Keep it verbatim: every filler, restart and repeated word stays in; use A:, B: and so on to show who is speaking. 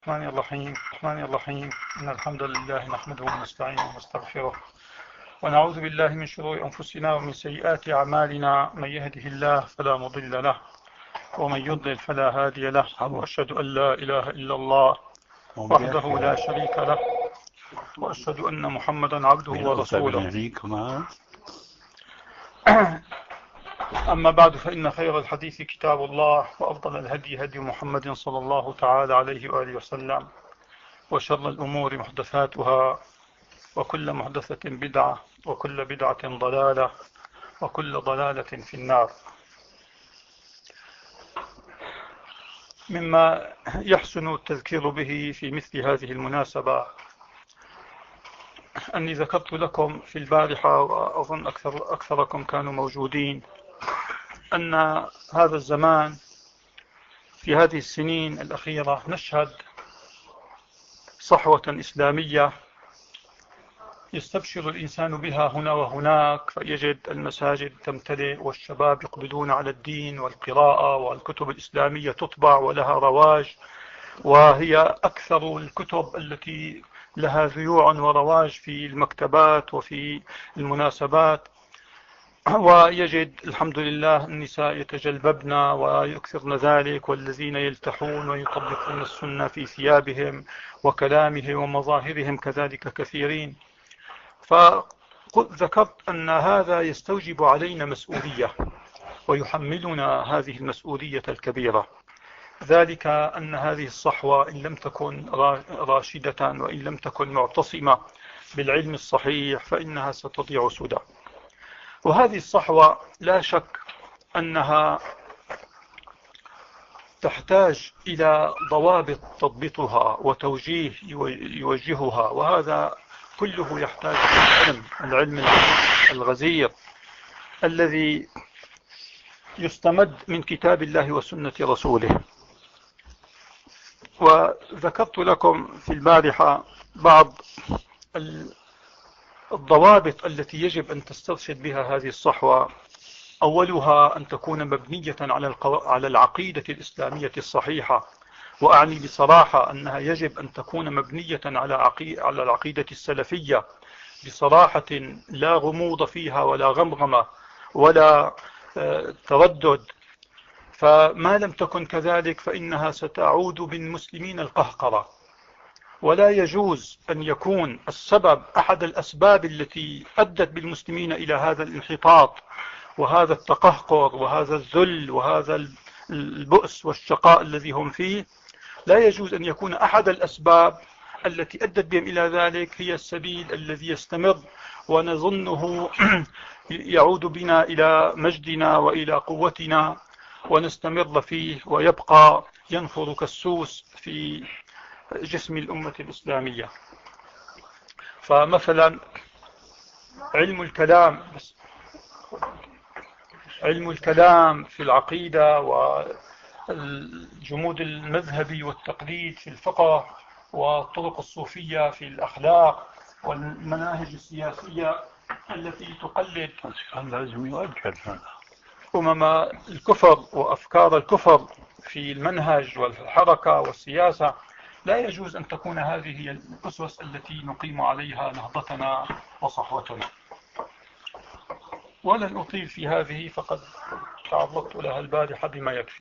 A: الرحمن الرحيم الرحمن الرحيم إن الحمد لله نحمده ونستعينه ونستغفره ونعوذ بالله من شرور أنفسنا ومن سيئات أعمالنا. من يهده الله فلا مضل له ومن يضلل فلا هادي له، وأشهد أن لا إله إلا الله وحده لا شريك له، وأشهد أن محمدا عبده ورسوله. أما بعد، فإن خير الحديث كتاب الله، وأفضل الهدي هدي محمد صلى الله تعالى عليه وآله وسلم، وشر الأمور محدثاتها، وكل محدثة بدعة، وكل بدعة ضلالة، وكل ضلالة في النار. مما يحسن التذكير به في مثل هذه المناسبة أني ذكرت لكم في البارحة، وأظن أكثر أكثركم كانوا موجودين، أن هذا الزمان في هذه السنين الأخيرة نشهد صحوة إسلامية يستبشر الإنسان بها هنا وهناك، فيجد المساجد تمتلئ والشباب يقبلون على الدين والقراءة، والكتب الإسلامية تطبع ولها رواج، وهي أكثر الكتب التي لها ذيوع ورواج في المكتبات وفي المناسبات. ويجد الحمد لله النساء يتجلببن ويكثرن ذلك، والذين يلتحون ويطبقون السنة في ثيابهم وكلامهم ومظاهرهم كذلك كثيرين. فذكرت أن هذا يستوجب علينا مسؤولية ويحملنا هذه المسؤولية الكبيرة، ذلك أن هذه الصحوة إن لم تكن راشدة وإن لم تكن معتصمة بالعلم الصحيح فإنها ستضيع سدى. وهذه الصحوة لا شك أنها تحتاج إلى ضوابط تضبطها وتوجيه يوجهها، وهذا كله يحتاج إلى العلم العلم الغزير الذي يستمد من كتاب الله وسنة رسوله. وذكرت لكم في البارحة بعض الضوابط التي يجب أن تسترشد بها هذه الصحوة. أولها أن تكون مبنية على على العقيدة الإسلامية الصحيحة، وأعني بصراحة أنها يجب أن تكون مبنية على على العقيدة السلفية بصراحة، لا غموض فيها ولا غمغمة ولا تردد. فما لم تكن كذلك فإنها ستعود بالمسلمين القهقرة، ولا يجوز أن يكون السبب أحد الأسباب التي أدت بالمسلمين إلى هذا الانحطاط وهذا التقهقر وهذا الذل وهذا البؤس والشقاء الذي هم فيه. لا يجوز أن يكون أحد الأسباب التي أدت بهم إلى ذلك هي السبيل الذي يستمر ونظنه يعود بنا إلى مجدنا وإلى قوتنا ونستمر فيه ويبقى ينفر كالسوس في جسم الأمة الإسلامية. فمثلا علم الكلام علم الكلام في العقيدة، والجمود المذهبي والتقليد في الفقه، والطرق الصوفية في الأخلاق، والمناهج السياسية التي تقلد أمم الكفر وأفكار الكفر في المنهج والحركة والسياسة. لا يجوز أن تكون هذه هي الأسس التي نقيم عليها نهضتنا وصحوتنا. ولن أطيل في هذه، فقد تعرضت لها البارحة بما يكفي.